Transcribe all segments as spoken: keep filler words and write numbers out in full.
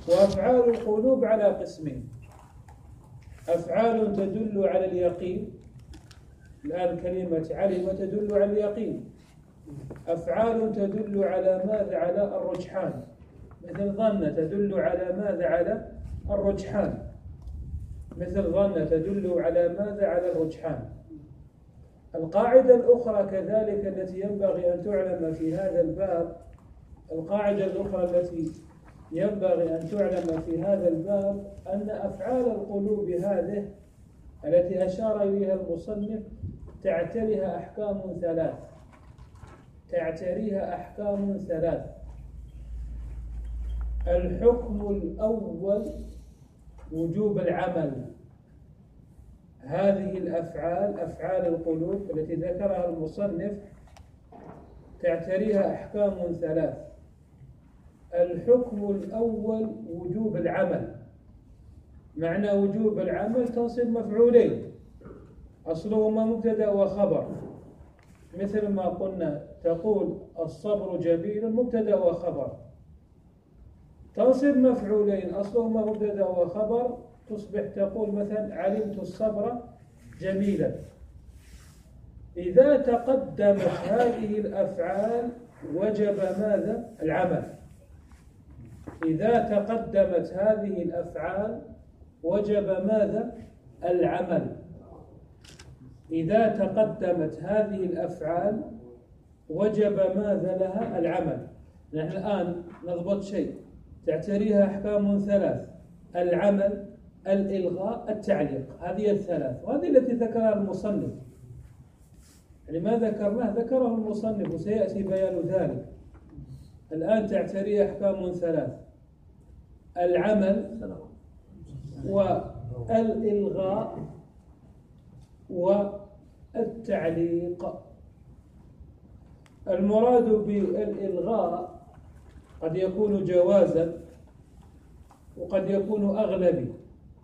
وأفعال القلوب على قسمين: أفعال تدل على اليقين، الآن كلمة علم تدل على اليقين. أفعال تدل على ماذا؟ على الرجحان، مثل ظن تدل على ماذا؟ على الرجحان. مثل ظن تدل على ماذا؟ على الرجحان. القاعدة الأخرى كذلك التي ينبغي أن تعلم في هذا الباب، القاعدة الأخرى التي ينبغي أن تعلم في هذا الباب أن أفعال القلوب هذه التي أشار إليها المصنف تعتريها أحكام ثلاث تعتريها أحكام ثلاث الحكم الأول وجوب العمل. هذه الأفعال، أفعال القلوب التي ذكرها المصنف، تعتريها أحكام ثلاث. الحكم الأول وجوب العمل. معنى وجوب العمل تنصب مفعولين أصلهما مبتدأ وخبر، مثل ما قلنا تقول الصبر جميل مبتدأ وخبر، تنصب مفعولين أصلهما مبتدأ وخبر، تصبح تقول مثلا علمت الصبر جميلا. إذا تقدمت هذه الأفعال وجب ماذا؟ العمل. إذا تقدمت هذه الأفعال وجب ماذا؟ العمل. إذا تقدمت هذه الأفعال وجب ماذا لها؟ العمل. نحن الآن نضبط شيء تعتريها أحكام ثلاث: العمل، الإلغاء، التعليق. هذه الثلاث، وهذه التي ذكرها المصنف. يعني ما ذكرناه ذكره المصنف وسيأتي بيان ذلك. الآن تعتري أحكام ثلاث: العمل والإلغاء والتعليق. المراد بالإلغاء قد يكون جوازا وقد يكون أغلبي.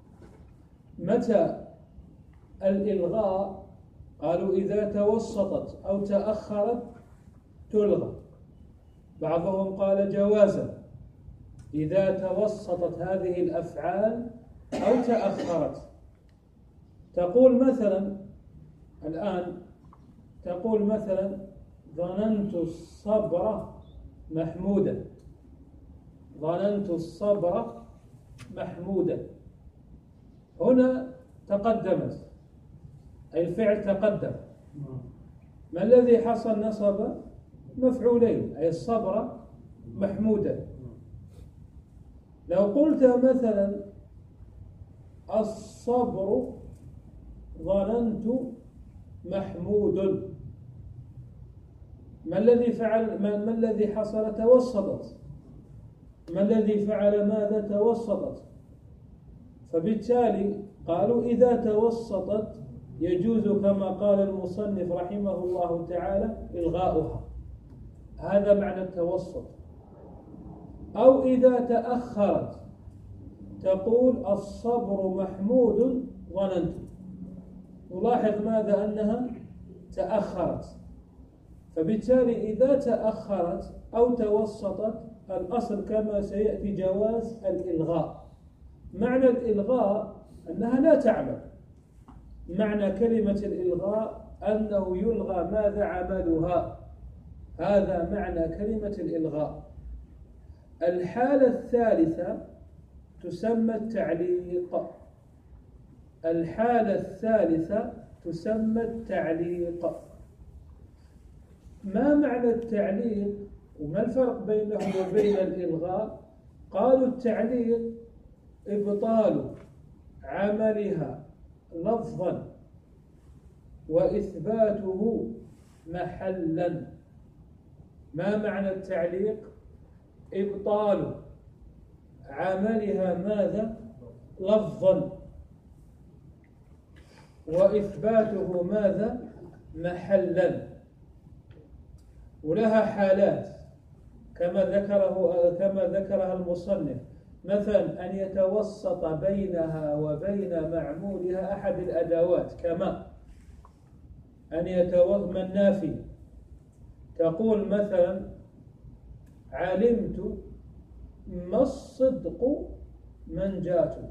متى الإلغاء؟ قالوا إذا توسطت أو تأخرت تلغى. بعضهم قال جوازا إذا توسطت هذه الأفعال أو تأخرت. تقول مثلا الآن تقول مثلا ظننت الصبر محمودا، ظننت الصبر محمودا. هنا تقدمت، أي الفعل تقدم. ما الذي حصل؟ نصب مفعولين، أي الصبر محمودا. لو قلت مثلا الصبر ظننت محمود، ما الذي فعل؟ ما, ما الذي حصل؟ توسطت. ما الذي فعل؟ ماذا؟ توسطت. فبالتالي قالوا إذا توسطت يجوز كما قال المصنف رحمه الله تعالى إلغاؤها. هذا معنى التوسط. أو إذا تأخرت تقول الصبر محمود ظننت. نلاحظ ماذا؟ أنها تأخرت. فبالتالي إذا تأخرت أو توسطت الأصل كما سيأتي جواز الإلغاء. معنى الإلغاء أنها لا تعمل. معنى كلمة الإلغاء أنه يلغى ماذا؟ عملها. هذا معنى كلمة الإلغاء. الحالة الثالثة تسمى التعليق. الحالة الثالثة تسمى التعليق. ما معنى التعليق وما الفرق بينه وبين الإلغاء؟ قالوا التعليق إبطال عملها لفظا وإثباته محلا. ما معنى التعليق؟ إبطال عملها ماذا؟ لفظا وإثباته ماذا؟ محلا. ولها حالات كما ذكره كما ذكرها المصنف، مثلا أن يتوسط بينها وبين معمولها أحد الأدوات، كما أن يتوسط من نافي. تقول مثلا علمت ما الصدق منجاة،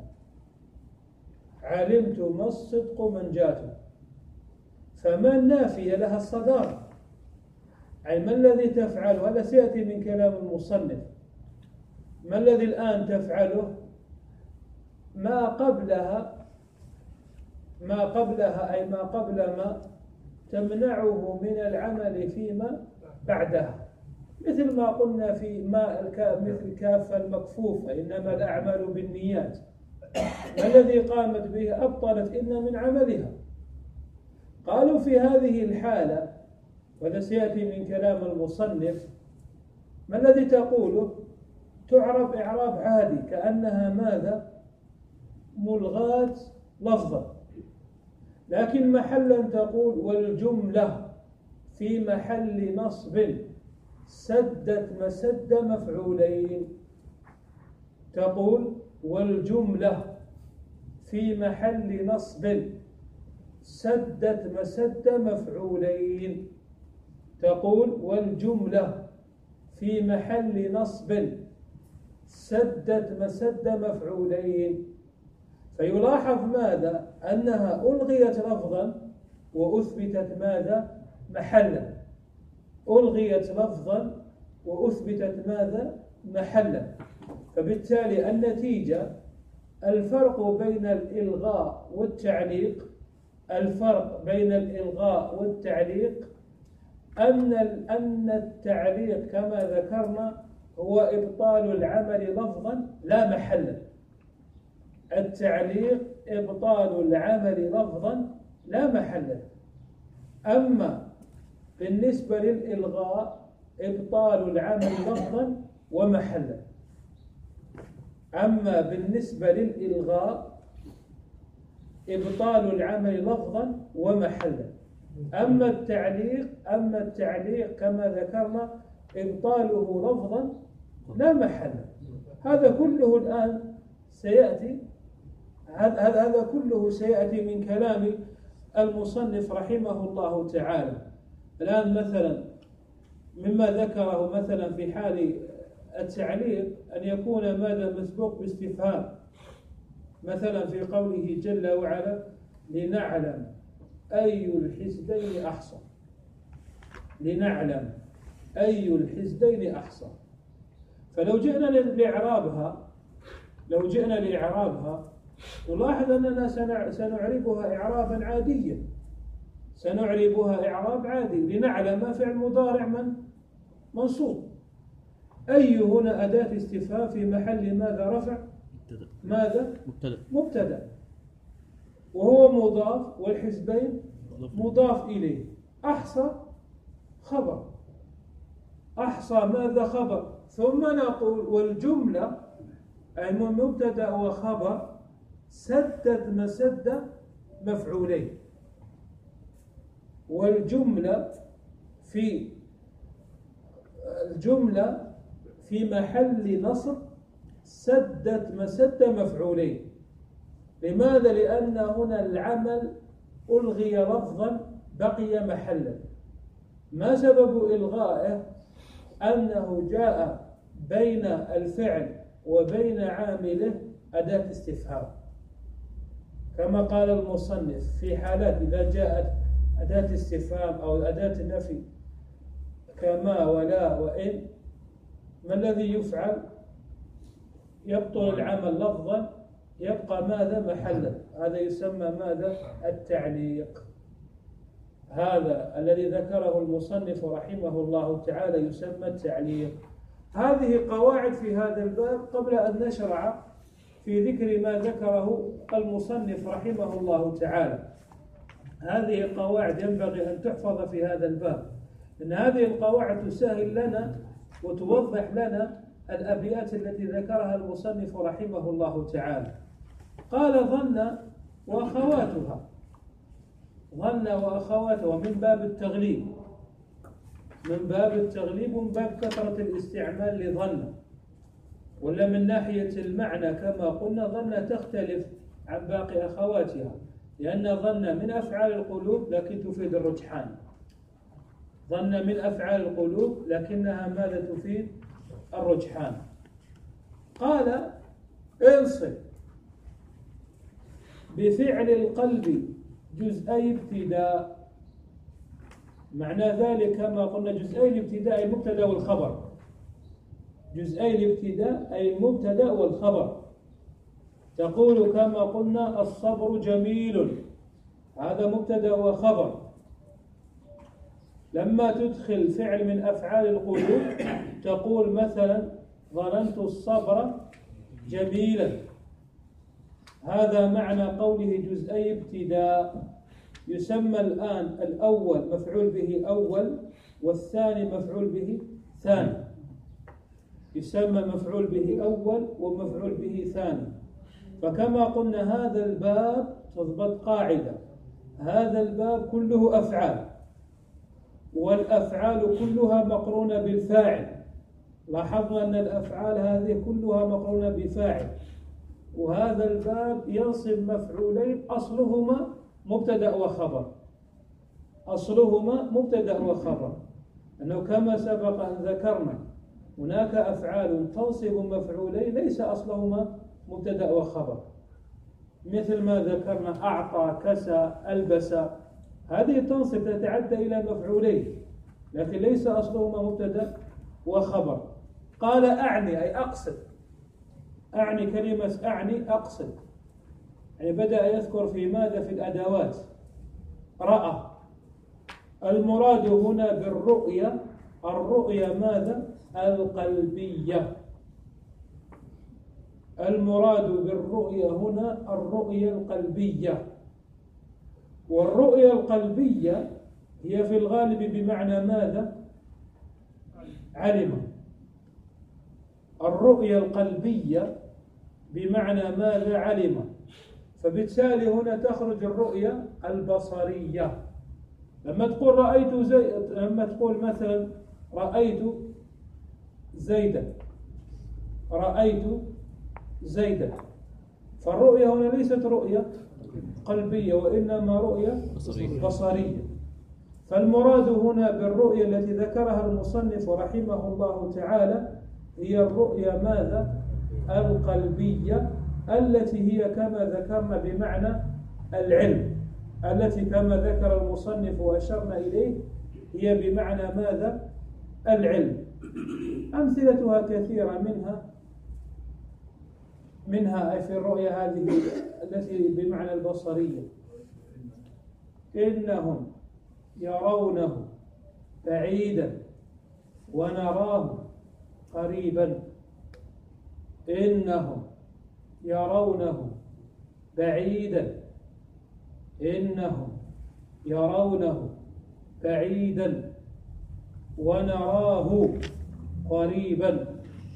علمت ما الصدق منجاة، فما النافية لها الصدارة، أي ما الذي تفعله؟ هذا سيأتي من كلام المصنف. ما الذي الآن تفعله؟ ما قبلها ما قبلها أي ما قبل ما تمنعه من العمل فيما بعدها، مثل ما قلنا في ما مثل كافة المكفوفة إنما الأعمال بالنيات، ما الذي قامت به؟ أبطلت إن من عملها. قالوا في هذه الحالة، وهذا سيأتي من كلام المصنف، ما الذي تقوله؟ تعرب إعراب عادي كأنها ماذا؟ ملغاة لفظا، لكن محلا تقول والجملة في محل نصب سدت مسد مفعولين. تقول والجملة في محل نصب سدت مسد مفعولين. تقول والجملة في محل نصب سدت مسد مفعولين. فيلاحظ ماذا؟ أنها ألغيت لفظا وأثبتت ماذا؟ محلا. ألغيت لفظا وأثبتت ماذا؟ محلا. فبالتالي النتيجة الفرق بين الإلغاء والتعليق الفرق بين الإلغاء والتعليق أن أن التعليق كما ذكرنا هو إبطال العمل لفظا لا محلا. التعليق إبطال العمل لفظا لا محلا. أما بالنسبة للإلغاء إبطال العمل لفظا ومحلا. أما بالنسبة للإلغاء إبطال العمل لفظا ومحلا. أما التعليق أما التعليق كما ذكرنا إبطاله لفظا لا محلا. هذا كله الآن سيأتي هذا هذا كله سيأتي من كلام المصنف رحمه الله تعالى. الآن مثلا مما ذكره مثلا في حال التعليق أن يكون ماذا؟ مسبوق باستفهام، مثلا في قوله جل وعلا لنعلم أي الحزبين أحصى. لنعلم أي الحزبين أحصى. فلو جئنا لإعرابها لو جئنا لإعرابها نلاحظ أننا سنعربها إعرابا عاديا سنعربها إعراب عادي. لنعلم فعل مضارع من منصوب. أي هنا أداة استفهام في محل ماذا؟ رفع ماذا؟ مبتدأ مبتدأ وهو مضاف والحزبين مضاف إليه. أحصى خبر. أحصى ماذا؟ خبر. ثم نقول والجملة أي من مبتدأ وخبر سدت مسد مفعولين. والجملة في الجملة في محل نصب سدت مسد مفعولين. لماذا؟ لأن هنا العمل ألغي لفظا بقي محلا. ما سبب إلغائه؟ أنه جاء بين الفعل وبين عامله أداة استفهام، كما قال المصنف في حالات إذا جاءت أداة استفهام أو أداة نفي كما ولا وإن، ما الذي يفعل؟ يبطل العمل لفظا يبقى ماذا؟ محلا. هذا يسمى ماذا؟ التعليق. هذا الذي ذكره المصنف رحمه الله تعالى يسمى التعليق. هذه قواعد في هذا الباب قبل أن نشرع في ذكر ما ذكره المصنف رحمه الله تعالى. هذه قواعد ينبغي أن تحفظ في هذا الباب، إن هذه القواعد تسهل لنا وتوضح لنا الأبيات التي ذكرها المصنف رحمه الله تعالى. قال ظن وأخواتها. ظن وأخواتها من باب التغليب من باب التغليب ومن باب كثرة الاستعمال لظن، ولا من ناحية المعنى كما قلنا ظن تختلف عن باقي أخواتها، لأن ظن من أفعال القلوب لكن تفيد الرجحان. ظن من أفعال القلوب لكنها ماذا؟ تفيد الرجحان. قال انصب بفعل القلب جزئي ابتداء. معنى ذلك كما قلنا جزئي الابتداء المبتدا والخبر، جزئي الابتداء أي المبتدا والخبر. تقول كما قلنا الصبر جميل، هذا مبتدا وخبر. لما تدخل فعل من أفعال القلوب تقول مثلا ظننت الصبر جميلا، هذا معنى قوله جزئي ابتداء. يسمى الآن الأول مفعول به أول والثاني مفعول به ثاني، يسمى مفعول به أول ومفعول به ثاني. فكما قلنا هذا الباب تضبط قاعدة، هذا الباب كله أفعال، والأفعال كلها مقرونة بالفاعل. لاحظنا أن الأفعال هذه كلها مقرونة بفاعل، وهذا الباب ينصب مفعولين أصلهما مبتدأ وخبر، أصلهما مبتدأ وخبر. أنه كما سبق أن ذكرنا هناك أفعال تنصب مفعولين ليس أصلهما مبتدأ وخبر، مثل ما ذكرنا أعطى، كسى، ألبس، هذه تنصب تتعدى إلى مفعولين لكن ليس أصلهما مبتدأ وخبر. قال أعني أي أقصد، أعني كلمة أعني أقصد، يعني بدأ يذكر في ماذا؟ في الأدوات. رأى، المراد هنا بالرؤية الرؤية ماذا؟ القلبية. المراد بالرؤية هنا الرؤية القلبية، والرؤية القلبية هي في الغالب بمعنى ماذا؟ علم. الرؤية القلبية بمعنى ماذا؟ علم. فبالتالي هنا تخرج الرؤية البصرية. لما تقول رأيت زي... لما تقول مثلا رأيت زيدا، رأيت زيدا، فالرؤية هنا ليست رؤية قلبية وإنما رؤية بصرية. فالمراد هنا بالرؤية التي ذكرها المصنف رحمه الله تعالى هي الرؤية ماذا؟ القلبية، التي هي كما ذكرنا بمعنى العلم، التي كما ذكر المصنف وأشرنا إليه هي بمعنى ماذا؟ العلم. أمثلتها كثيرة، منها منها أي في الرؤية هذه التي بمعنى البصرية: إنهم يرونه بعيدا ونراه قريبا. إنهم يرونه بعيدا، إنهم يرونه بعيدا ونراه قريبا.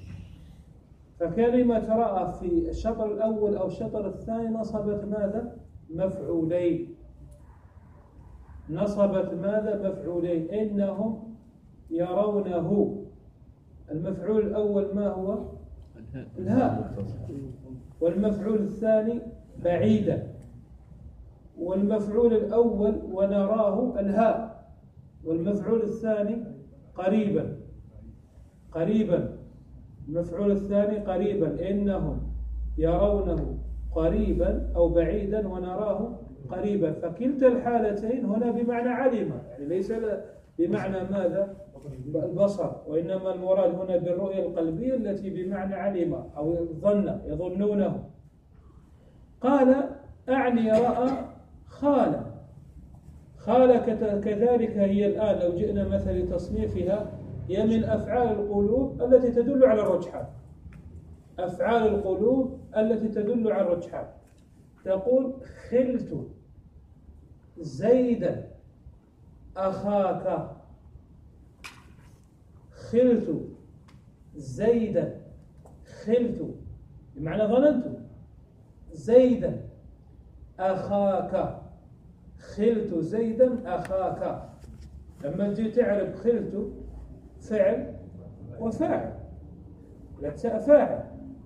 فكلمة رأى في الشطر الأول أو الشطر الثاني نصبت ماذا؟ مفعولين، نصبت ماذا؟ مفعولين. إنهم يرونه، المفعول الأول ما هو؟ الهاء، والمفعول الثاني بعيدا، والمفعول الأول ونراه الهاء، والمفعول الثاني قريبا، قريبا، المفعول الثاني قريبا. إنهم يرونه قريبا أو بعيدا ونراه قريبا. فكلتا الحالتين هنا بمعنى علم، يعني ليس بمعنى ماذا؟ البصر، وإنما المراد هنا بالرؤية القلبية التي بمعنى علم أو ظن، يظنونه. قال أعني رأى خال، خال كذلك هي الآن لو جئنا مثلا لتصنيفها هي من أفعال القلوب التي تدل على الرجحان، أفعال القلوب التي تدل على الرجحان. تقول خلت زيدا أخاك، خلت زيدا، خلت بمعنى ظننت زيدا أخاك، خلت زيدا أخاك. لما تجي تعرف خلت فعل وفاعل، لا فاعل،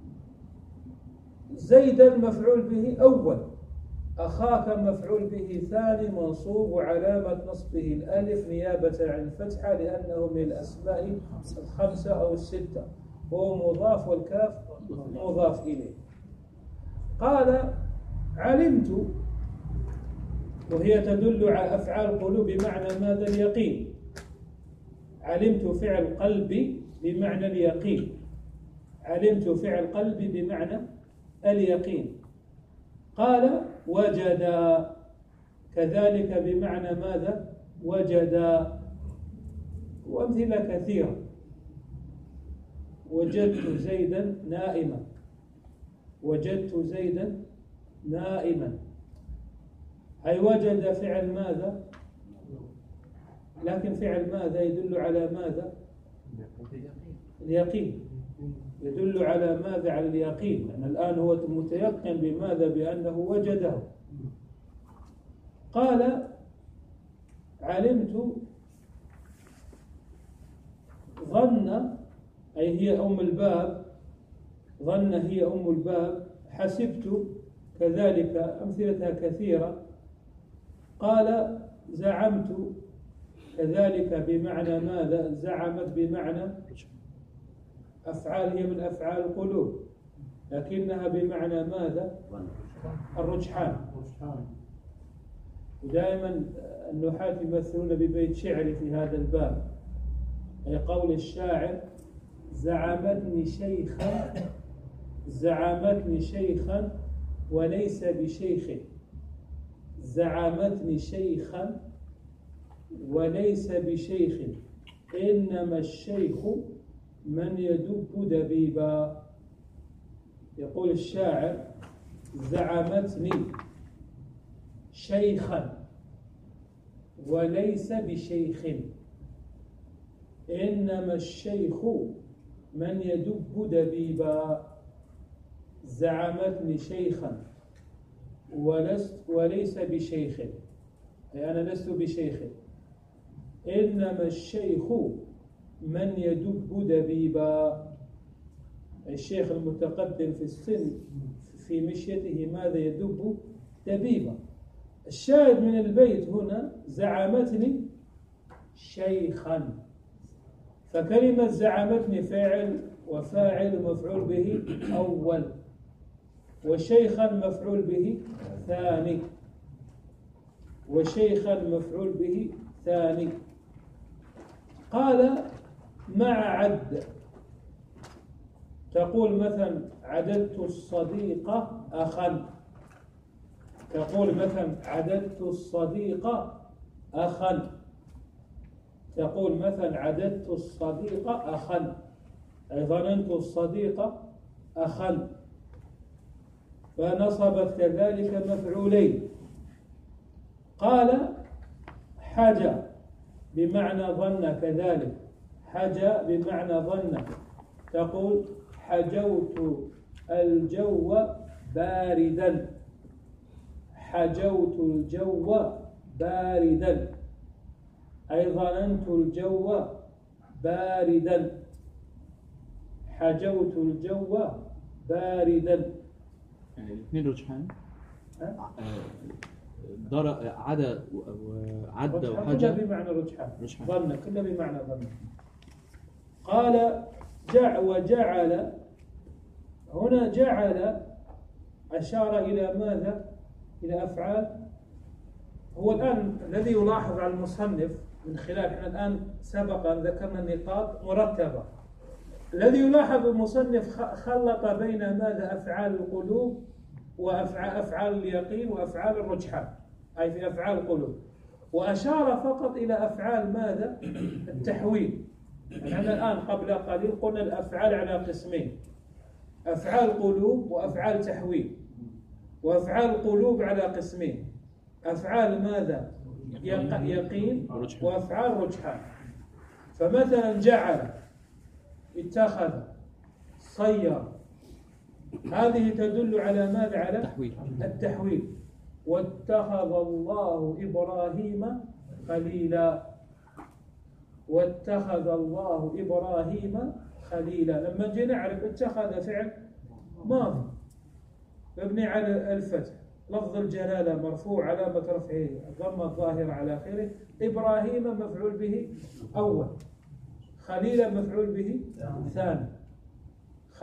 زيدا مفعول به أول، أخاك مفعول به ثاني منصوب وعلامة نصبه الألف نيابة عن الفتحة لأنه من الأسماء الخمسة أو الستة. هو مضاف والكاف مضاف إليه. قال علمت، وهي تدل على أفعال القلوب بمعنى ماذا؟ اليقين. علمت فعل قلبي بمعنى اليقين. علمت فعل قلبي بمعنى اليقين. قال وجد كذلك بمعنى ماذا؟ وجد. وأمثلة كثيرة. وجدت زيدا نائما، وجدت زيدا نائما، أي وجد فعل ماذا؟ لكن فعل ماذا يدل على ماذا؟ اليقين. يدل على ماذا؟ على اليقين، لأن الآن هو متيقن بماذا؟ بأنه وجده. قال علمت ظن، أي هي أم الباب، ظن هي أم الباب. حسبت كذلك، أمثلتها كثيرة. قال زعمت كذلك بمعنى ماذا؟ زعمت بمعنى أفعال، هي من أفعال القلوب، لكنها بمعنى ماذا؟ الرجحان. ودائما النحاة يمثلون ببيت شعري في هذا الباب، أي قول الشاعر زعمتني شيخا، زعمتني شيخا وليس بشيخ، زعمتني شيخا وليس بشيخ، إنما الشيخ من يدب دبيبا. يقول الشاعر زعمتني شيخا وليس بشيخ، إنما الشيخ من يدب دبيبا. زعمتني شيخا ولست وليس بشيخ، أي أنا لست بشيخ، إنما الشيخ من يدب دبيبا. الشيخ المتقدم في السن في مشيته ماذا؟ يدب دبيبا. الشاهد من البيت هنا زعمتني شيخا، فكلمة زعمتني فاعل وفاعل مفعول به أول، وشيخا مفعول به ثاني، وشيخا مفعول به ثاني. قال مع عد، تقول مثلا عددت الصديق أخا، تقول مثلا عددت الصديق أخا، تقول مثلا عددت الصديق أخا، أي ظننت الصديق أخا، فنصبت كذلك مفعولين. قال حجى بمعنى ظن كذلك، حجى بمعنى ظن، تقول حجوت الجو باردا، حجوت الجو باردا، أي ظننت الجو باردا، حجوت الجو باردا. يعني الاثنين رجحان. ضر عدا وعدى وحاجة بمعنى رجحان، ظن كله بمعنى ظن. قال جع وجعل، هنا جعل أشار إلى ماذا؟ إلى أفعال. هو الآن الذي يلاحظ على المصنف من خلال، احنا الآن سبق أن ذكرنا النقاط مرتبة، الذي يلاحظ المصنف خلط بين ماذا؟ أفعال القلوب وأفعال أفعال اليقين وأفعال الرجحان، أي في أفعال القلوب، وأشار فقط إلى أفعال ماذا؟ التحويل. نحن الآن قبل قليل قلنا الأفعال على قسمين، أفعال قلوب وأفعال تحويل. وأفعال القلوب على قسمين، أفعال ماذا؟ يقين وأفعال رجحان. فمثلا جعل، اتخذ، صير، هذه تدل على ماذا؟ على التحويل. التحويل. واتخذ الله إبراهيم خليلا، واتخذ الله إبراهيم خليلا. لما جينا نعرف اتخذ فعل ماضي مبني على الفتح، لفظ الجلالة مرفوع علامة رفعه الضمة الظاهرة على آخره، إبراهيم مفعول به أول، خليلا مفعول به ثاني.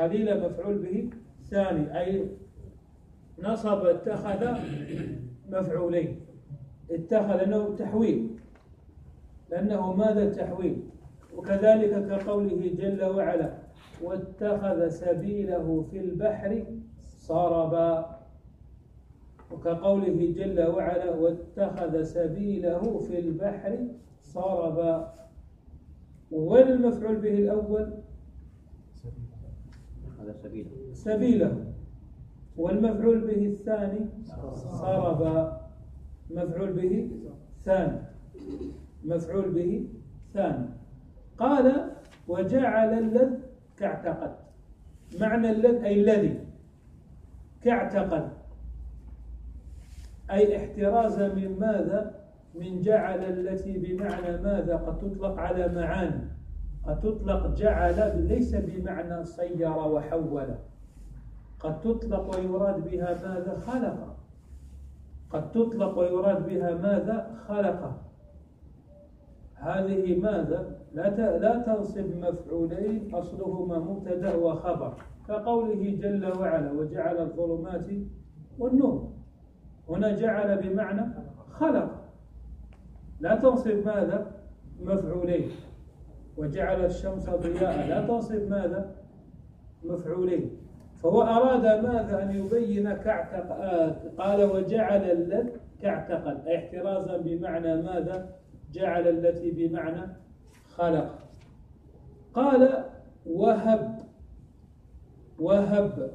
خليل مفعول به ثاني، أي نصب اتخذ مفعولين، اتخذ أنه تحويل، لأنه ماذا التحويل؟ وكذلك كقوله جل وعلا واتخذ سبيله في البحر سربا، وكقوله جل وعلا واتخذ سبيله في البحر سربا. وين المفعول به الأول؟ سبيله سبيله، والمفعول به الثاني سربا، مفعول به ثاني، مفعول به ثاني. قال وجعل اللذ كاعتقد، معنى اللذ أي الذي، كاعتقد أي احترازا من ماذا؟ من جعل التي بمعنى ماذا؟ قد تطلق على معاني، قد تطلق جعل ليس بمعنى صير وحول، قد تطلق ويراد بها ماذا؟ خلق، قد تطلق ويراد بها ماذا؟ خلق. هذه ماذا؟ لا لا تنصب مفعولين أصلهما مبتدأ وخبر، كقوله جل وعلا وجعل الظلمات والنور، هنا جعل بمعنى خلق، لا تنصب ماذا؟ مفعولين. وجعل الشمس ضياء لا تنصب ماذا؟ مفعولين. فهو أراد ماذا؟ أن يبين كاعتقد، قال وجعل اللذ كاعتقد أي احترازا بمعنى ماذا؟ جعل التي بمعنى خلق. قال وهب، وهب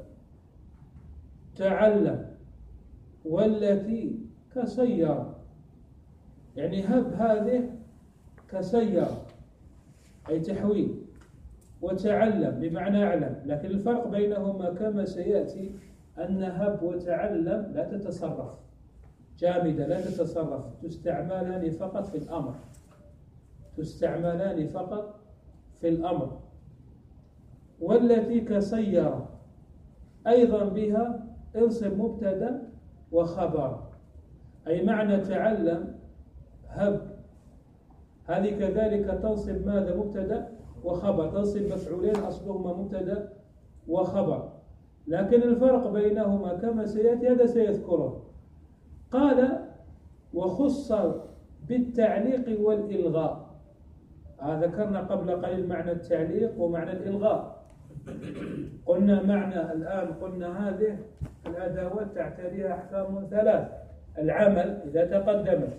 تعلم، والتي كسيارة، يعني هب هذه كسيارة أي تحويل، وتعلم بمعنى أعلم، لكن الفرق بينهما كما سيأتي أن هب وتعلم لا تتصرف، جامدة لا تتصرف، تستعملان فقط في الأمر، تستعملان فقط في الأمر. والتي كسيارة أيضا بها انصب مبتدأ وخبر، أي معنى تعلم هب هذه كذلك تنصب ماذا؟ مبتدأ وخبر، تنصب مفعولين أصلهما مبتدأ وخبر، لكن الفرق بينهما كما سيأتي هذا سيذكره. قال وخص بالتعليق والإلغاء، آه ذكرنا قبل قليل معنى التعليق ومعنى الإلغاء، قلنا معنى الآن قلنا هذه الأدوات تعتريها أحكام ثلاث: العمل إذا تقدمت،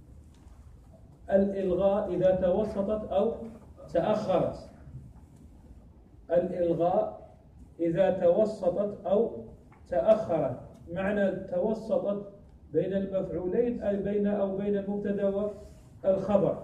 الإلغاء إذا توسطت أو تأخرت، الإلغاء إذا توسطت أو تأخرت. معنى توسطت بين المفعولين أي بين أو بين المبتدأ والخبر،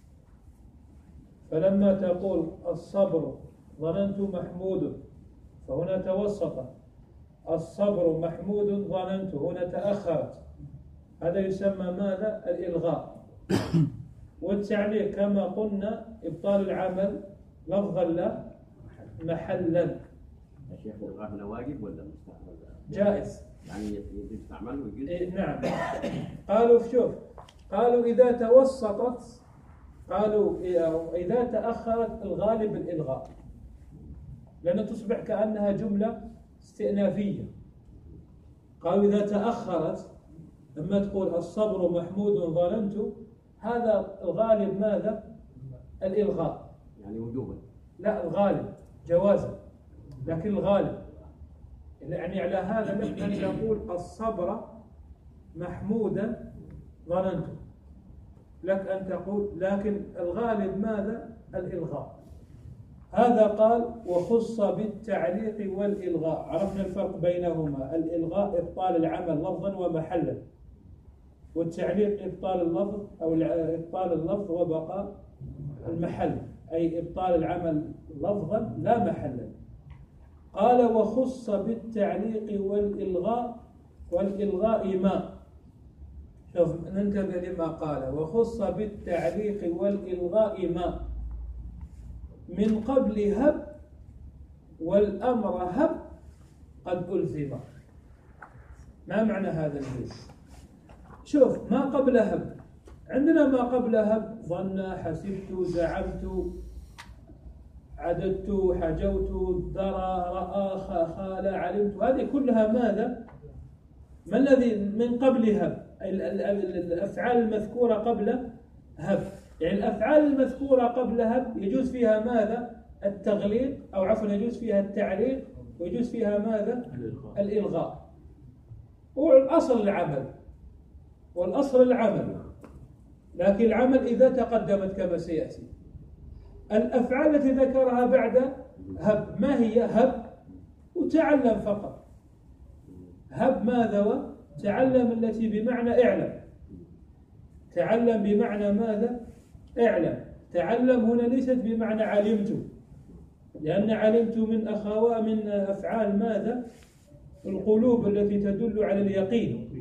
فلما تقول الصبر ظننت محمود فهنا توسط، الصبر محمود ظننت هنا تأخرت، هذا يسمى ماذا؟ الإلغاء. والتعليق كما قلنا إبطال العمل لفظا لا محلا. يا شيخ الإلغاء هنا واجب ولا مستحب؟ جائز، يعني يجب يستعمل ويجوز؟ إيه نعم. قالوا شوف، قالوا إذا توسطت، قالوا إذا تأخرت الغالب الإلغاء، لأن تصبح كأنها جملة استئنافية. قالوا إذا تأخرت لما تقول الصبر محمود ظننت، هذا الغالب ماذا؟ الإلغاء، يعني وجوبا؟ لا، الغالب جوازا، لكن الغالب يعني على هذا نحن نقول الصبر محمودا ظننت، لك أن تقول، لكن الغالب ماذا؟ الإلغاء. هذا قال وخص بالتعليق والإلغاء، عرفنا الفرق بينهما، الإلغاء إبطال العمل لفظا ومحلا، والتعليق إبطال اللفظ أو إبطال اللفظ وبقاء المحل، أي إبطال العمل لفظا لا محلا. قال وخص بالتعليق والإلغاء، والإلغاء ما، شوف ننتبه لما قال وخص بالتعليق والإلغاء ما من قبل هب والأمر هب قد ألزم. ما معنى هذا البيت؟ شوف، ما قبل هب عندنا، ما قبل هب ظن، حسبت، زعمت، عددت، حجوت، درى، رأى، خال، علمت، هذه كلها ماذا؟ ما الذي من قبل هب؟ الأفعال المذكورة قبل هب، يعني الأفعال المذكورة قبل هب يجوز فيها ماذا؟ التغليق، أو عفوا يجوز فيها التعليق، ويجوز فيها ماذا؟ الإلغاء. الإلغاء. والأصل العمل، والأصل العمل، لكن العمل إذا تقدمت كما سيأتي. الأفعال التي ذكرها بعد هب ما هي؟ هب وتعلم فقط. هب ماذا؟ وتعلم التي بمعنى اعلم. تعلم بمعنى ماذا؟ اعلم. تعلم هنا ليست بمعنى علمت، لأن علمت من أخوة من أفعال ماذا؟ القلوب التي تدل على اليقين.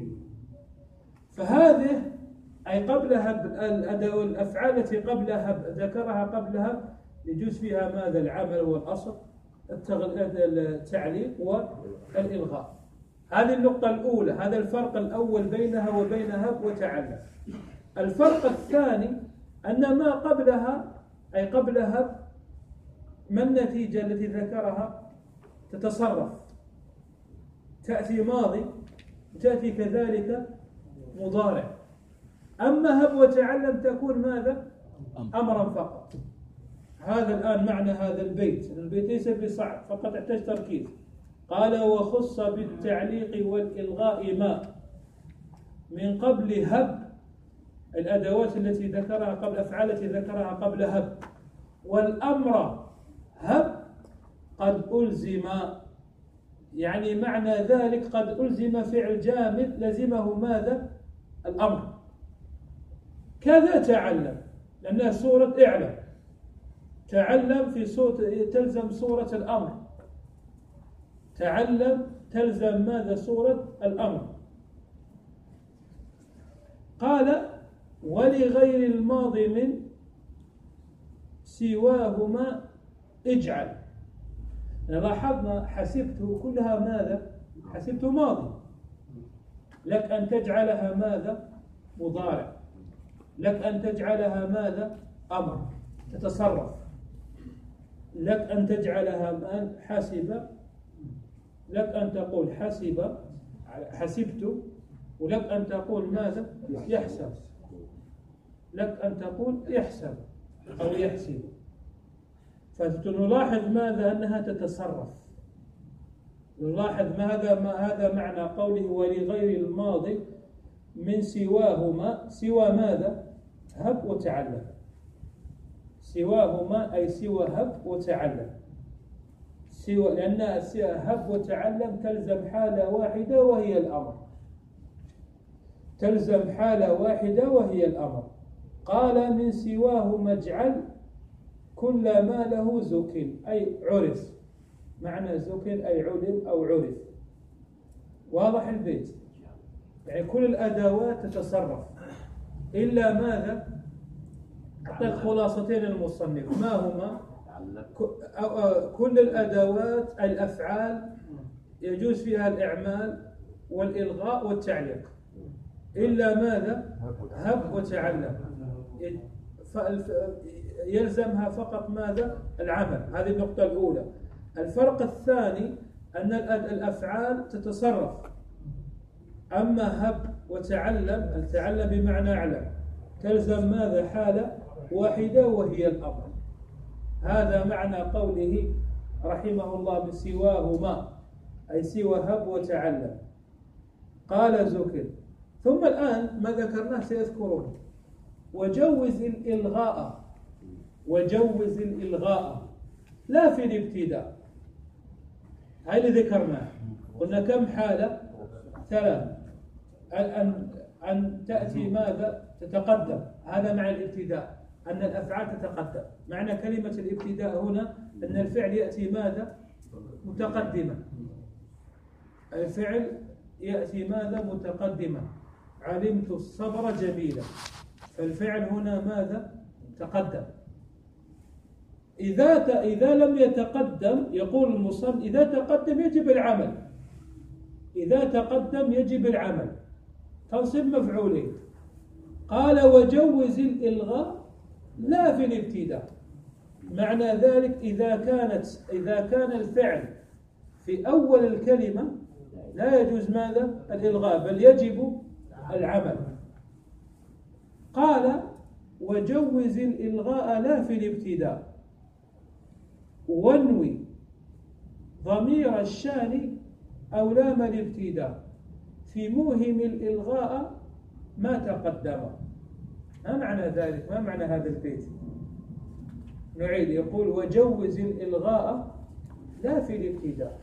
فهذه أي قبل هب، الأفعال التي قبل هب ذكرها قبل هب يجوز فيها ماذا؟ العمل والأصل، التعليق والإلغاء. هذه النقطة الأولى، هذا الفرق الأول بينها وبين هب وتعلم. الفرق الثاني أن ما قبلها أي قبل هب ما النتيجة التي ذكرها؟ تتصرف، تأتي ماضي وتأتي كذلك مضارع. أما هب وتعلم تكون ماذا؟ أمرا فقط. هذا الآن معنى هذا البيت، البيت ليس بصعب، فقط يحتاج تركيز. قال وخص بالتعليق والإلغاء ما من قبل هب، الأدوات التي ذكرها قبل، الأفعال التي ذكرها قبل هب. والأمر هب قد ألزم، يعني معنى ذلك قد ألزم فعل جامد لزمه ماذا؟ الأمر. كذا تعلم، لأنها صورة اعلم. تعلم في صورة تلزم صورة الأمر. تعلم تلزم ماذا؟ صورة الأمر. قال ولغير الماضي من سواهما اجعل. لاحظنا حسبته كلها ماذا؟ حسبته ماضي، لك أن تجعلها ماذا؟ مضارع، لك أن تجعلها ماذا؟ أمر تتصرف، لك أن تجعلها حاسبة، لك أن تقول حسب حسبت، ولك أن تقول ماذا؟ يحسب، لك أن تقول يحسب أو يحسب. فنلاحظ ماذا؟ أنها تتصرف. نلاحظ ماذا؟ ما هذا معنى قوله ولغير الماضي من سواهما، سوى ماذا؟ هب وتعلم. سواهما أي سوى هب وتعلم، سوى، لأن هب وتعلم تلزم حالة واحدة وهي الأمر، تلزم حالة واحدة وهي الأمر. قال من سواهما اجعل كل ما له زكل أي عرف. معنى زكل أي علم أو عرف. واضح البيت؟ يعني كل الأدوات تتصرف إلا ماذا؟ أعطيك خلاصتين المصنف ما هما؟ كل الأدوات الأفعال يجوز فيها الإعمال والإلغاء والتعليق إلا ماذا؟ هب وتعلم، يلزمها فقط ماذا؟ العمل. هذه النقطة الأولى. الفرق الثاني أن الأفعال تتصرف، أما هب وتعلم، التعلم بمعنى أعلم، تلزم ماذا؟ حالة واحدة وهي الأمر. هذا معنى قوله رحمه الله من سواهما أي سوى هب وتعلم. قال زكر. ثم الآن ما ذكرناه سيذكره. وجوز الإلغاء، وجوز الإلغاء لا في الابتداء. هاي اللي ذكرناه، قلنا كم حالة؟ ثلاث. أن أن تأتي ماذا؟ تتقدم. هذا مع الابتداء، أن الأفعال تتقدم. معنى كلمة الابتداء هنا أن الفعل يأتي ماذا؟ متقدما. الفعل يأتي ماذا؟ متقدما. علمت الصبر جميلا، فالفعل هنا ماذا؟ تقدم. إذا إذا لم يتقدم يقول المصنف إذا تقدم يجب العمل، إذا تقدم يجب العمل، تنصب مفعولين. قال وجوز الإلغاء لا في الابتداء، معنى ذلك إذا كانت إذا كان الفعل في أول الكلمة لا يجوز ماذا؟ الإلغاء، بل يجب العمل. قال وجوز الإلغاء لا في الابتداء، وانوي ضمير الشان أو لام الابتداء في موهم الإلغاء ما تقدم. ما معنى ذلك؟ ما معنى هذا البيت؟ نعيد، يقول وجوز الإلغاء لا في الابتداء،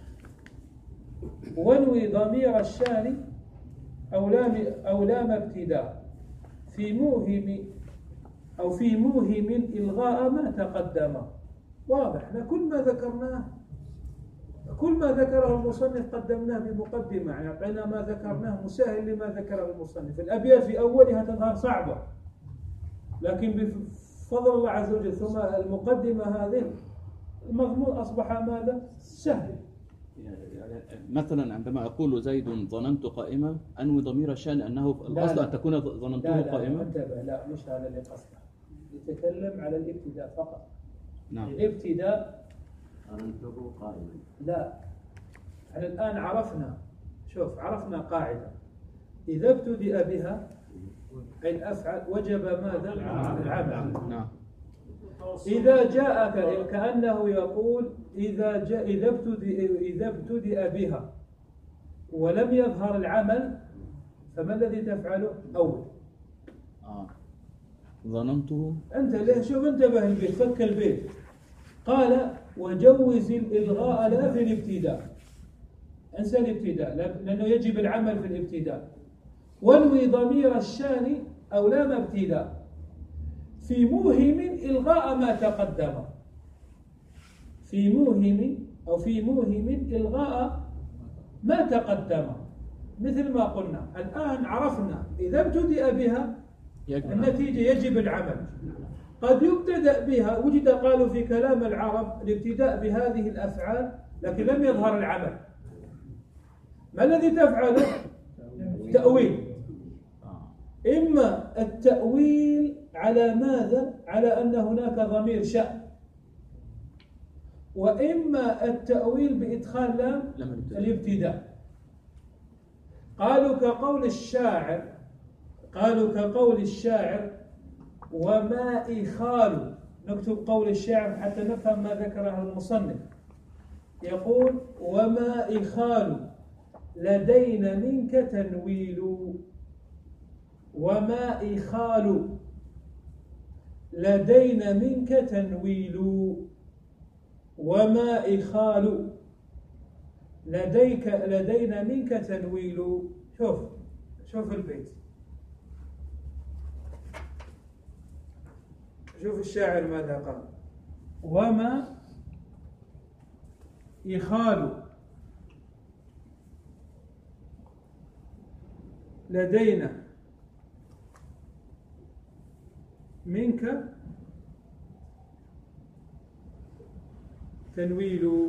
وانوي ضمير الشان أو لام أو لام ابتداء في موهم أو في موهم الإلغاء ما تقدم. واضح، كل ما ذكرناه كل ما ذكره المصنف قدمناه بمقدمة، يعني أعطينا ما ذكرناه مسهل لما ذكره المصنف. الأبيات في أولها تظهر صعبة، لكن بفضل الله عز وجل ثم المقدمة هذه المضمون أصبح ماذا؟ سهل. مثلا عندما أقول زيد ظننت قائمة أنوي ضمير الشأن أنه الأصل أن تكون ظننته قائمة. انتبه، لا مش هذا اللي قصده، يتكلم على الابتداء فقط. نعم. الابتداء ظننته قائما. لا، احنا الآن عرفنا، شوف عرفنا قاعدة إذا ابتدأ بها أي الأفعل وجب ماذا؟ العمل. نعم. إذا جاءك كأنه يقول إذا جاء إذا ابتدأ إذا ابتدأ بها ولم يظهر العمل فما الذي تفعله؟ أول. آه. ظننته. أنت ليه؟ شوف انتبه البيت، فك البيت. قال وجوز الإلغاء لا في الابتداء، انسى الابتداء لأنه يجب العمل في الابتداء. وانوي ضمير الشان أو لام ابتداء في موهم إلغاء ما تقدم. في موهم أو في موهم إلغاء ما تقدم، مثل ما قلنا الآن عرفنا إذا ابتدأ بها النتيجة يجب العمل. قد يبتدأ بها، وجد قالوا في كلام العرب الابتداء بهذه الأفعال لكن لم يظهر العمل، ما الذي تفعله؟ تأويل. إما التأويل على ماذا؟ على أن هناك ضمير شأن، وإما التأويل بإدخال لام الابتداء. قالوا كقول الشاعر قالوا كقول الشاعر وما إخال. نكتب قول الشاعر حتى نفهم ما ذكره المصنف. يقول وما إخال لدينا منك تنويل. وما إخال لدينا منك تنويل. وما إخال لديك لدينا منك تنويل. شوف شوف البيت، شوف الشاعر ماذا قال. وما إخال لدينا منك تنويل.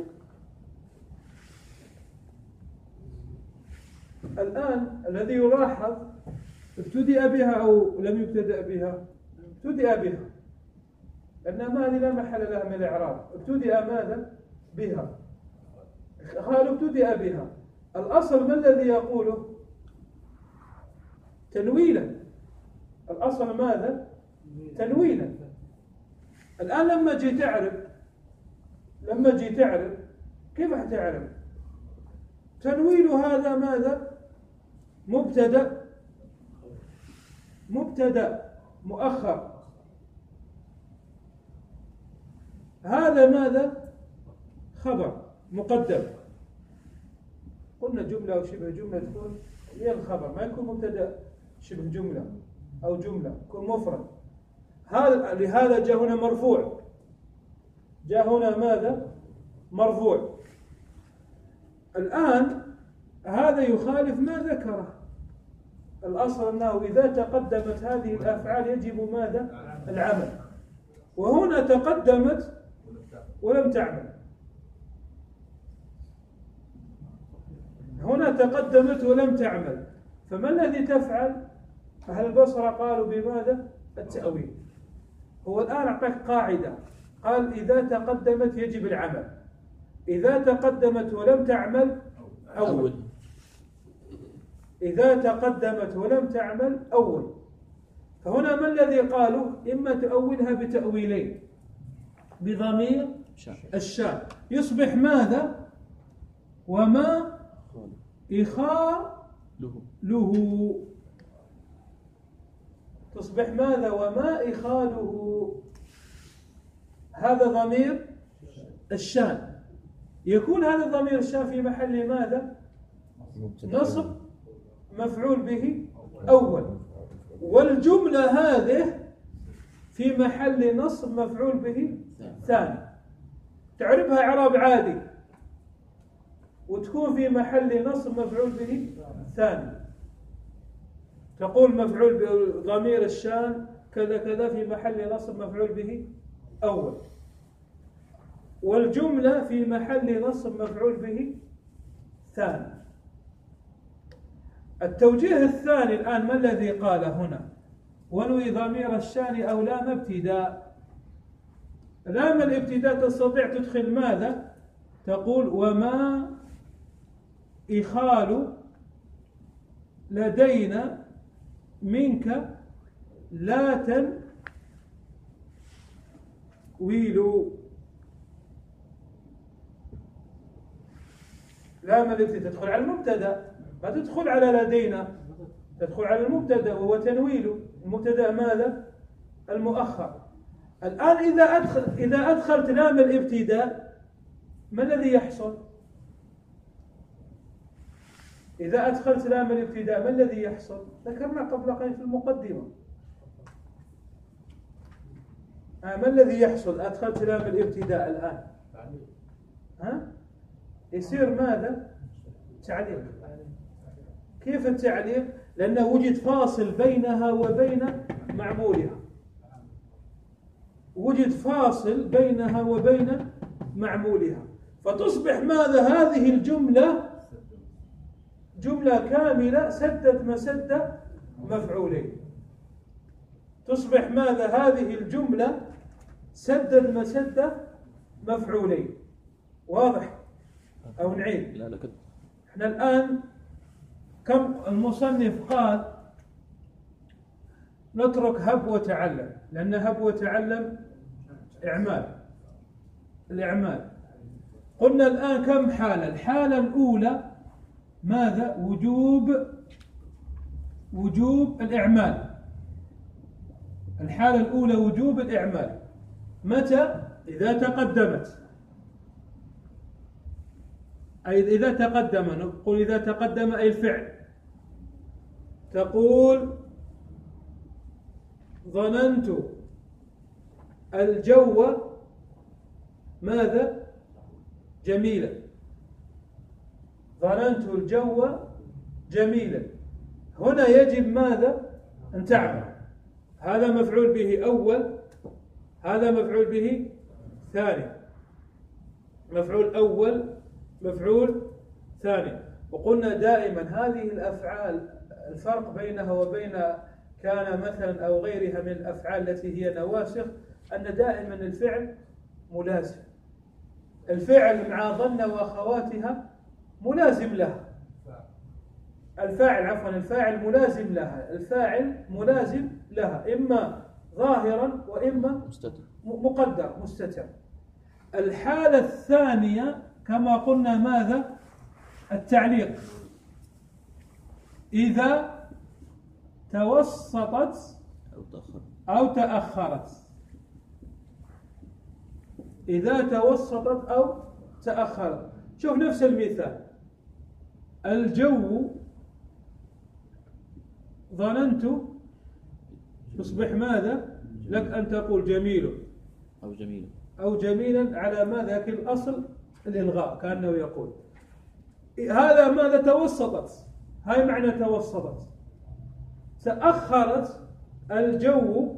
الآن الذي يلاحظ ابتدأ بها أو لم يبتدأ بها؟ ابتدأ بها، لأن هذه لا محل لها من الإعراب. ابتدأ ماذا؟ بها. قالوا ابتدأ بها، الأصل ما الذي يقوله؟ تنويلا. الأصل ماذا؟ تنويلا. الآن لما جيت تعرف لما جيت تعرف كيف حتعرف؟ تنويل هذا ماذا؟ مبتدأ مبتدأ مؤخر. هذا ماذا؟ خبر مقدم. قلنا جملة وشبه جملة تكون هي الخبر، ما يكون مبتدأ شبه جملة أو جملة، يكون مفرد. هذا لهذا جاء هنا مرفوع، جاء هنا ماذا؟ مرفوع. الآن هذا يخالف ما ذكره. الأصل أنه إذا تقدمت هذه الأفعال يجب ماذا؟ العمل، وهنا تقدمت ولم تعمل. هنا تقدمت ولم تعمل، فما الذي تفعل؟ أهل البصرة قالوا بماذا؟ التأويل. هو الآن أعطيك قاعدة، قال إذا تقدمت يجب العمل، إذا تقدمت ولم تعمل أول. إذا تقدمت ولم تعمل أول. فهنا ما الذي قالوا؟ إما تؤولها بتأويلين، بضمير الشان يصبح ماذا؟ وما إخاله، تصبح ماذا؟ وما إخاله، هذا ضمير الشان. يكون هذا الضمير الشان في محل ماذا؟ نصب مفعول به أول، والجملة هذه في محل نصب مفعول به ثاني. تعرفها إعراب عادي وتكون في محل نصب مفعول به ثاني. تقول مفعول بضمير الشان كذا كذا في محل نصب مفعول به أول، والجملة في محل نصب مفعول به ثاني. التوجيه الثاني الآن ما الذي قال هنا؟ ونوي ضمير الشان أو لام ابتداء. لام الابتداء تستطيع تدخل ماذا؟ تقول وما إخال لدينا منك لا تنويل. لام الابتداء تدخل على المبتدأ، ما تدخل على لدينا، تدخل على المبتدأ وهو تنويل. المبتدأ ماذا؟ المؤخر. الآن إذا أدخل إذا أدخلت لام الابتداء ما الذي يحصل؟ إذا أدخلت لام الابتداء ما الذي يحصل؟ ذكرنا قبل قليل في المقدمة. آه ما الذي يحصل؟ أدخلت لام الابتداء الآن ها؟ يصير ماذا؟ تعليق. كيف التعليق؟ لأنه وجد فاصل بينها وبين معمولها، وجد فاصل بينها وبين معمولها، فتصبح ماذا؟ هذه الجملة جملة كاملة سدت مسد مفعولين. تصبح ماذا؟ هذه الجملة سدت مسد مفعولين. واضح؟ أو نعيد؟ لا لا كده. احنا الآن كم المصنف قال نترك هب وتعلم، لأن هب وتعلم إعمال، الإعمال. قلنا الآن كم حالة؟ الحالة الأولى ماذا؟ وجوب وجوب الإعمال. الحالة الأولى وجوب الإعمال. متى؟ إذا تقدمت، أي إذا تقدم. نقول إذا تقدم أي الفعل. تقول ظننت الجو ماذا؟ جميلا. ظننت الجو جميلا. هنا يجب ماذا؟ أن تعمل. هذا مفعول به أول، هذا مفعول به ثاني. مفعول أول مفعول ثاني. وقلنا دائما هذه الأفعال الفرق بينها وبين كان مثلا أو غيرها من الأفعال التي هي نواسخ أن دائما الفعل ملازم. الفعل مع ظن وأخواتها ملازم لها. الفاعل عفوا الفاعل ملازم لها. الفاعل ملازم لها إما ظاهرا وإما مستتر. مقدر مستتر. الحالة الثانية كما قلنا ماذا؟ التعليق. إذا توسطت أو تأخرت. إذا توسطت أو تأخرت. شوف نفس المثال. الجو ظننت تصبح ماذا؟ لك أن تقول جميل أو جميل أو جميلا على ماذا؟ لكن الأصل الإلغاء كأنه يقول هذا ماذا؟ توسطت. هاي معنى توسطت. تأخرت. الجو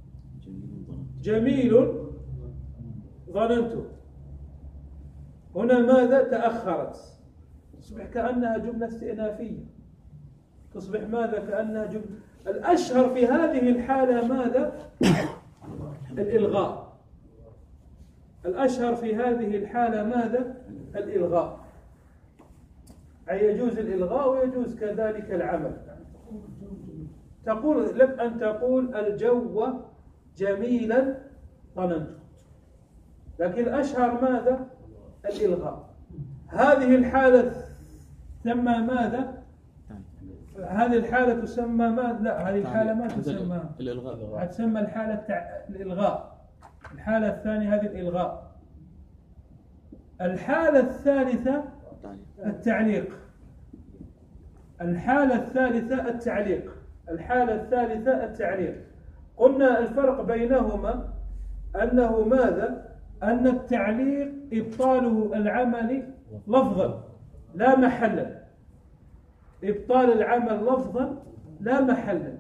جميل ظننت. هنا ماذا؟ تأخرت. تصبح كأنها جملة استئنافية. تصبح ماذا؟ كأنها جملة. الأشهر في هذه الحالة ماذا؟ الإلغاء. الأشهر في هذه الحالة ماذا؟ الإلغاء، أي يجوز الإلغاء ويجوز كذلك العمل. تقول لك أن تقول الجو جميلا ظننت، لكن الأشهر ماذا؟ الإلغاء. هذه الحالة تسمى ماذا؟ هذه الحالة تسمى ماذا؟ لا، هذه الحالة ما تسمى الإلغاء، تسمى الحالة التع... الإلغاء. الحالة الثانية هذه الإلغاء. الحالة الثالثة التعليق. الحالة الثالثة التعليق. الحالة الثالثة التعليق. قلنا الفرق بينهما أنه ماذا؟ أن التعليق إبطال العمل لفظا لا محلا. إبطال العمل لفظا لا محلا.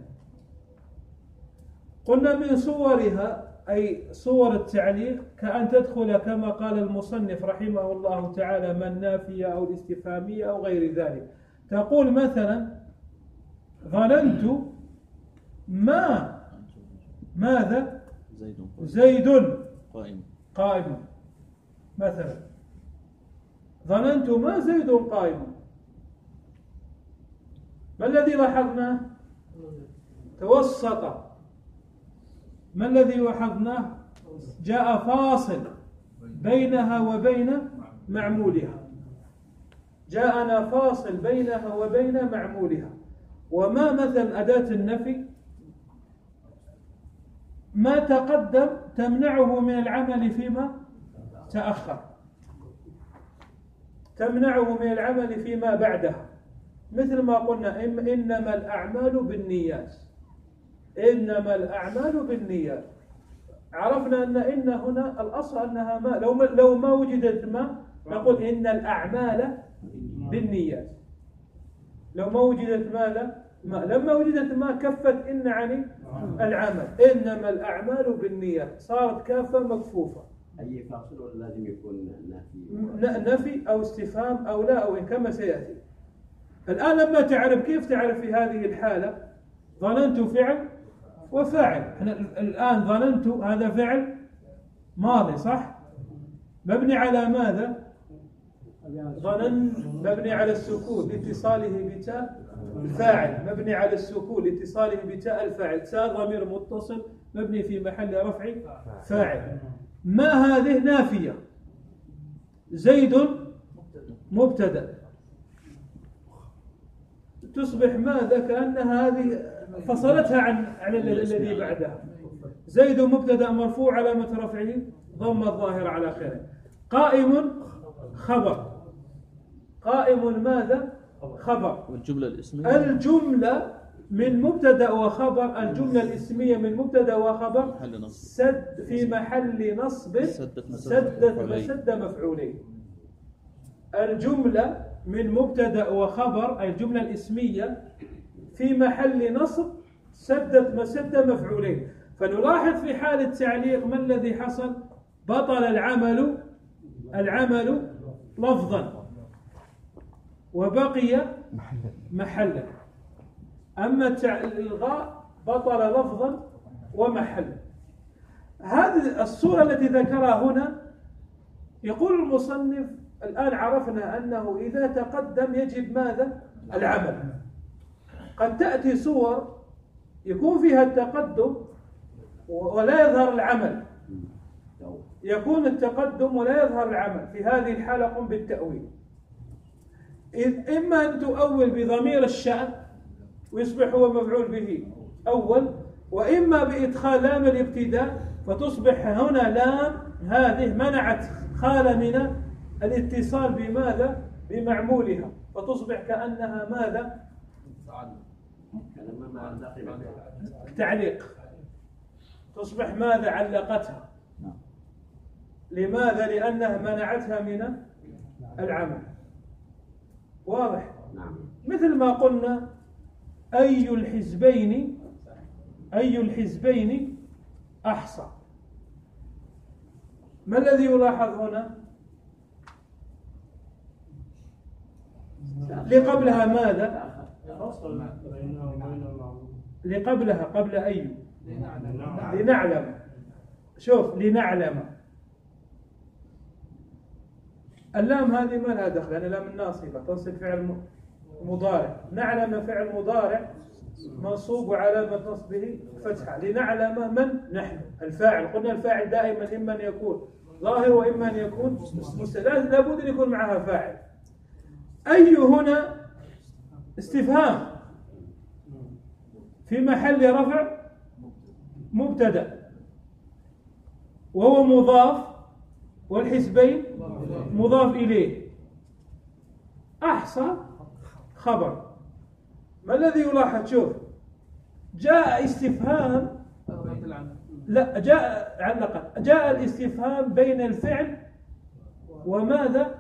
قلنا من صورها أي صور التعليق كأن تدخل كما قال المصنف رحمه الله تعالى من نافية أو الاستفهامية أو غير ذلك. تقول مثلا ظننت ما ماذا؟ زيد قائم قائم مثلا. ظننت ما زيد قائم. ما الذي لاحظناه؟ توسط. ما الذي لاحظناه؟ جاء فاصل بينها وبين معمولها. جاءنا فاصل بينها وبين معمولها. وما مثل أداة النفي؟ ما تقدم تمنعه من العمل فيما تأخر، تمنعه من العمل فيما بعدها. مثل ما قلنا إنما الأعمال بالنيات. إنما الأعمال بالنيات. عرفنا أن إن هنا الأصل أنها ما لو لو ما وجدت ما نقول إن الأعمال بالنيات. لو ما وجدت ماذا؟ ما. لما وجدت ما كفت إن عن العمل. إنما الأعمال بالنيات صارت كافة مكفوفة. أي فاصل لازم يكون نفي؟ نفي أو استفهام أو لا أو إن كما سيأتي. الآن لما تعرف كيف تعرف في هذه الحالة؟ ظننت فعل وفاعل. احنا الآن ظننت هذا فعل ماضي صح؟ مبني على ماذا؟ ظنن مبني على السكون لاتصاله بتاء الفاعل. مبني على السكون لاتصاله بتاء الفاعل. تاء ضمير متصل مبني في محل رفع فاعل. ما هذه نافية. زيد مبتدأ. تصبح ماذا؟ كأن هذه فصلتها عن عن الذي بعدها. زيد مبتدأ مرفوع علامة رفعه ضم الظاهر على آخره. قائم خبر. قائم ماذا؟ خبر. والجملة الاسمية الجملة من مبتدأ وخبر. الجملة الاسمية من مبتدأ وخبر سد في محل نصب سدت مسد مفعولين. الجملة من مبتدأ وخبر أي الجملة الاسمية في محل نصب سدت مسد مفعولين. فنلاحظ في حال التعليق ما الذي حصل؟ بطل العمل العمل لفظا وبقي محلا. أما الإلغاء بطل لفظا ومحلا. هذه الصورة التي ذكرها هنا يقول المصنف الآن عرفنا أنه إذا تقدم يجب ماذا؟ العمل. قد تأتي صور يكون فيها التقدم ولا يظهر العمل. يكون التقدم ولا يظهر العمل. في هذه الحالة قم بالتأويل. إما أن تؤول بضمير الشأن ويصبح هو مفعول به أول، وإما بإدخال لام الابتداء فتصبح هنا لام هذه منعت خال من الاتصال بماذا؟ بمعمولها، فتصبح كأنها ماذا؟ تعليق. تصبح ماذا؟ علقتها. لماذا؟ لأنها منعتها من العمل. واضح؟ مثل ما قلنا أي الحزبين أي الحزبين أحصى. ما الذي يلاحظ هنا؟ لقبلها ماذا؟ لقبلها قبل أي لنعلم. شوف لنعلم اللام هذه ما لها دخل، لأن لام الناصبة تنصب فعل مضارع. نعلم فعل مضارع منصوب وعلامة نصبه فتحة. لنعلم من نحن الفاعل، قلنا الفاعل دائما إما أن يكون ظاهر وإما أن يكون مستتر، لابد أن يكون معها فاعل. أي هنا استفهام في محل رفع مبتدأ وهو مضاف والحسبين مضاف إليه. أحصى خبر. ما الذي يلاحظ؟ شوف، جاء استفهام، لا جاء علقت، جاء الاستفهام بين الفعل وماذا،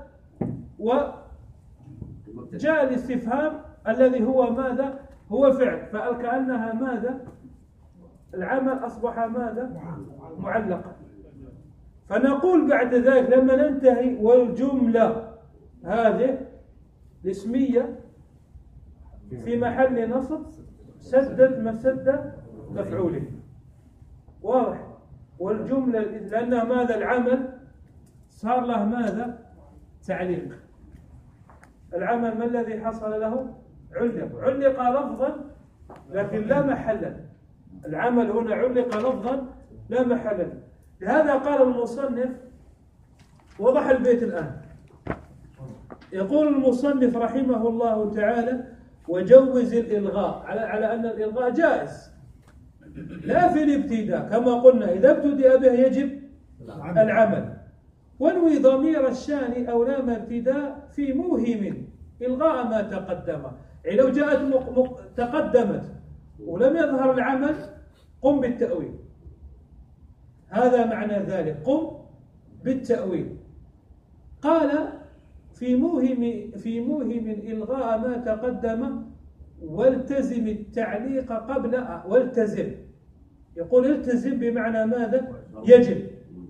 وجاء الاستفهام الذي هو ماذا، هو فعل، فكأنها ماذا، العمل أصبح ماذا، معلقا. فنقول بعد ذلك لما ننتهي والجملة هذه الاسمية في محل نصب سدت مسد مفعوله. واضح؟ والجملة لأنها ماذا، العمل صار له ماذا، تعليق. العمل ما الذي حصل له؟ علق. علق لفظا لكن لا محلا. العمل هنا علق لفظا لا محلا. لهذا قال المصنف، وضح البيت الآن، يقول المصنف رحمه الله تعالى: وجوز الإلغاء، على على أن الإلغاء جائز لا في الابتداء كما قلنا، إذا ابتدأ به يجب العمل. وانوي ضمير الشان أو لام ابتداء في موهم إلغاء ما تقدم. يعني لو جاءت مق... مق... تقدمت ولم يظهر العمل قم بالتأويل. هذا معنى ذلك، قم بالتأويل. قال في موهم في موهم إلغاء ما تقدم والتزم التعليق قبل والتزم. يقول التزم بمعنى ماذا؟ يجب.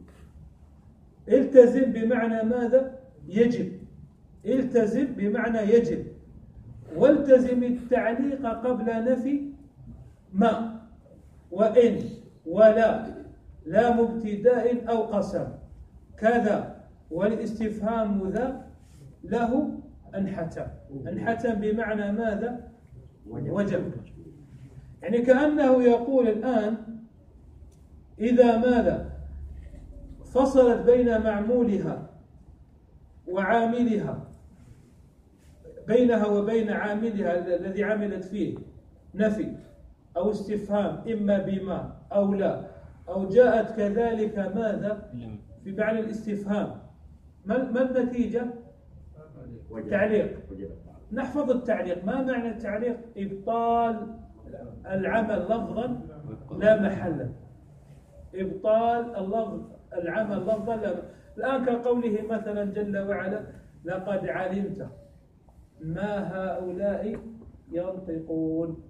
التزم بمعنى ماذا؟ يجب. التزم بمعنى يجب. والتزم التعليق قبل نفي ما وإن ولا لا مبتداء أو قسم كذا والاستفهام ذا له أنحتم. أنحتم بمعنى ماذا؟ وجب. يعني كأنه يقول الآن إذا ماذا فصلت بين معمولها وعاملها، بينها وبين عاملها الذي عملت فيه نفي أو استفهام إما بما أو لا، أو جاءت كذلك ماذا في معنى الاستفهام، ما النتيجة؟ تعليق. نحفظ التعليق. ما معنى التعليق؟ إبطال العمل لفظا لا محلا. إبطال اللفظ العمل لفظا لا محلا. الآن كقوله مثلا جل وعلا: لقد علمت ما هؤلاء ينطقون.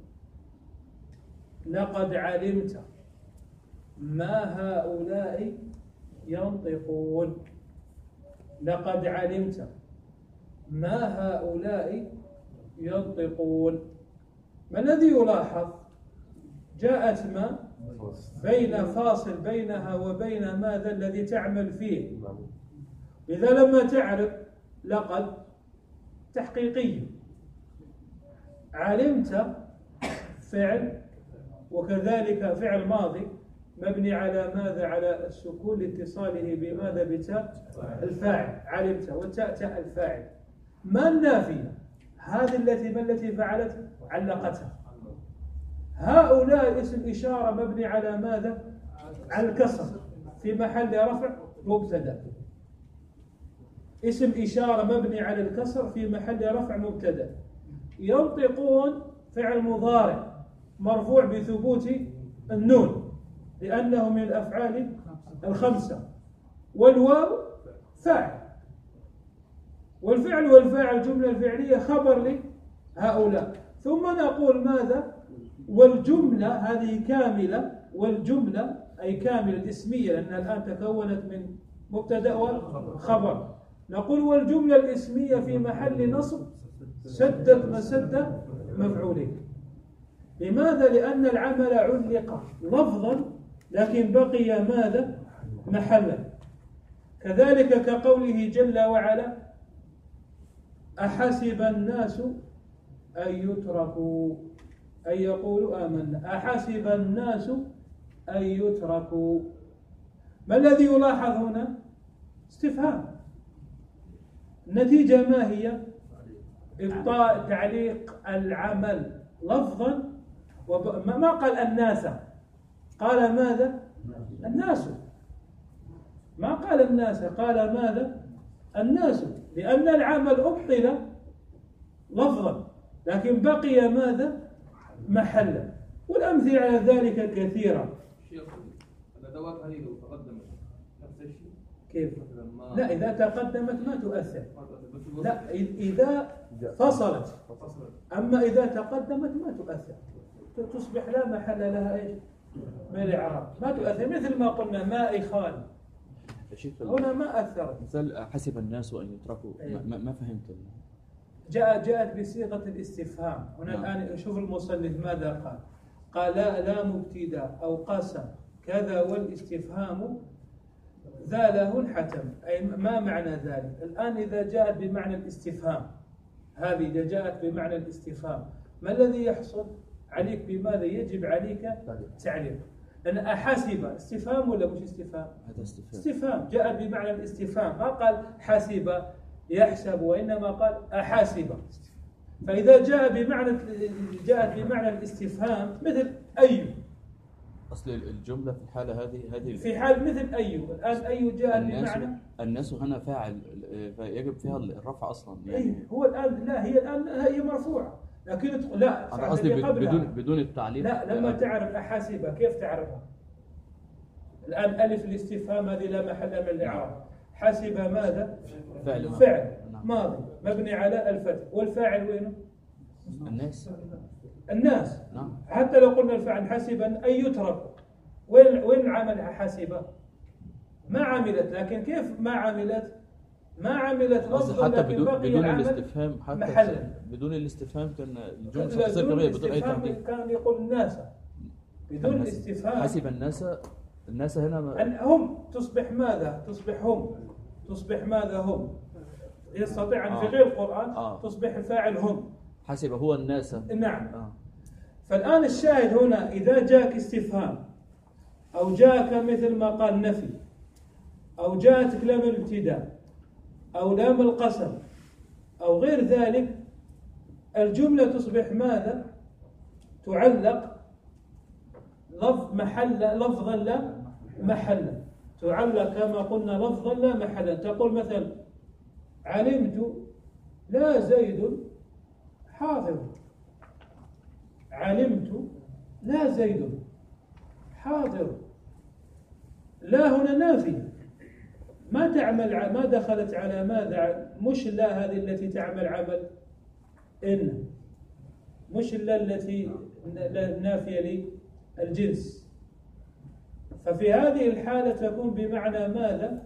لقد علمت ما هؤلاء ينطقون. لقد علمت ما هؤلاء ينطقون. ما الذي يلاحظ؟ جاءت ما بين فاصل بينها وبين ماذا الذي تعمل فيه. إذا لما تعرف لقد تحقيقي، علمت فعل وكذلك فعل ماضي مبني على ماذا؟ على السكون لاتصاله بماذا؟ بتاء الفاعل. علمت والتاء تاء الفاعل. ما النافية؟ هذه التي ما التي فعلت؟ علقتها. هؤلاء اسم إشارة مبني على ماذا؟ على الكسر في محل رفع مبتدأ. اسم إشارة مبني على الكسر في محل رفع مبتدأ. ينطقون فعل مضارع مرفوع بثبوت النون لأنه من الأفعال الخمسة، والواو فاعل، والفعل والفاعل جملة الفعلية خبر لهؤلاء. ثم نقول ماذا؟ والجملة هذه كاملة، والجملة أي كاملة الاسمية لأنها الآن تكونت من مبتدأ وخبر. نقول والجملة الاسمية في محل نصب سدت مسد مفعولين. لماذا؟ لأن العمل علق لفظا لكن بقي ماذا؟ محلا. كذلك كقوله جل وعلا: أحسب الناس أن يتركوا أن يقولوا آمنا، أحسب الناس أن يتركوا. ما الذي يلاحظ هنا؟ استفهام. النتيجة ما هي؟ إبطاء تعليق العمل لفظا، وب... ما قال الناس، قال ماذا؟ الناس. ما قال الناس، قال ماذا؟ الناس، لأن العمل أبطل لفظا لكن بقي ماذا؟ محلا. والأمثلة على ذلك كثيرة. شيخ الأدوات هذه لو تقدمت نفس الشيء كيف؟ لا، إذا تقدمت ما تؤثر. لا، إذا فصلت. أما إذا تقدمت ما تؤثر، تصبح لا محل لها إيش؟ من الإعراب، ما تؤثر. مثل ما قلنا ماء خال هنا ما أثرت. مثال حسب الناس أن يتركوا، ما, ما فهمت. جاء جاءت بصيغة الاستفهام هنا. نعم. الآن شوف المصنف ماذا قال. قال لا لا مبتدا أو قسم كذا والاستفهام ذا له حتم. أي ما معنى ذلك؟ الآن إذا جاءت بمعنى الاستفهام، هذه إذا جاءت بمعنى الاستفهام ما الذي يحصل عليك؟ بماذا يجب عليك تعليق؟ لأن أحاسب استفهام ولا مش استفهام؟ هذا استفهام. استفهام جاء بمعنى الاستفهام، ما قال حاسب يحسب، وإنما قال أحاسب. فإذا جاء بمعنى جاءت بمعنى الاستفهام مثل أي، أصل الجملة في الحالة هذه هذه في حال مثل أي. الآن أي جاء بمعنى الناس هنا فاعل، فيجب فيها الرفع أصلا يعني. أي هو الآن لا، هي الآن هي مرفوعة لكن لا، أنا قصدي بدون بدون التعليق. لا، لما تعرف أحاسبة كيف تعرفها؟ الآن ألف الاستفهام هذه لا محل من الإعراب. حسب ماذا؟ فعل فعل ماضي مبني على الفتح، والفاعل وينه؟ الناس. الناس. نعم. حتى لو قلنا الفعل حسبا أن يترك، وين وين عملها حسبة؟ ما عملت، لكن كيف ما عملت؟ ما عملت لفظا حتى لكن بدون بقي بدون العمل الاستفهام، حتى محلا. بدون الاستفهام كان الجملة بدون تصير طبيعية بدون أي الاستفهام تعليق. كان يقول الناس بدون الاستفهام. حسب الناس، الناس هنا ما... هم تصبح ماذا؟ تصبح هم، تصبح ماذا؟ هم. يستطيع أن آه. في غير القرآن آه. تصبح الفاعل هم. حسب هو الناس. نعم. آه. فالآن الشاهد هنا إذا جاءك استفهام أو جاءك مثل ما قال نفي أو جاءتك لام الابتداء أو لام القسم أو غير ذلك، الجملة تصبح ماذا؟ تعلق لفظ محل لفظا لا محلا، تعلق كما قلنا لفظا لا محلا. تقول مثلا علمت لا زيد حاضر، علمت لا زيد حاضر. لا هنا نافية، ما تعمل، ما دخلت على ماذا؟ مش لا هذه التي تعمل عمل إن، مش لا التي نافية للجنس. ففي هذه الحالة تكون بمعنى ماذا؟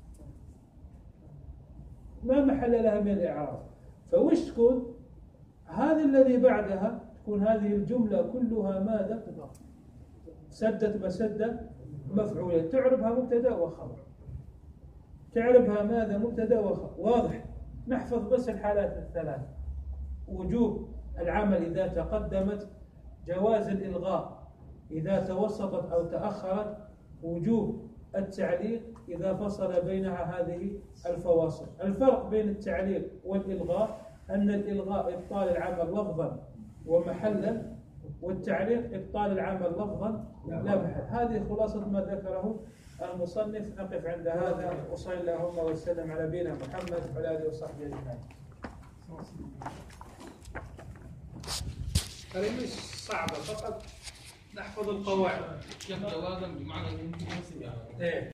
ما محل لها من الإعراب. فوش تكون؟ هذا الذي بعدها تكون هذه الجملة كلها ماذا؟ سدت مسدة مفعولة، تعربها مبتدأ وخبر، تعربها ماذا؟ مبتدأ وخبر. واضح؟ نحفظ بس الحالات الثلاث: وجوب العمل إذا تقدمت، جواز الإلغاء إذا توسطت أو تأخرت، وجوب التعليق إذا فصل بينها هذه الفواصل. الفرق بين التعليق والإلغاء أن الإلغاء إبطال العمل لفظا ومحلا، والتعليق إبطال العمل لفظا لا محل. هذه خلاصة ما ذكره المصنف. نقف عند هذا، وصلى اللهم وسلم على نبينا محمد وعلى آله وصحبه أجمعين. هذه مش صعبة، فقط نحفظ القواعد. جوازا بمعنى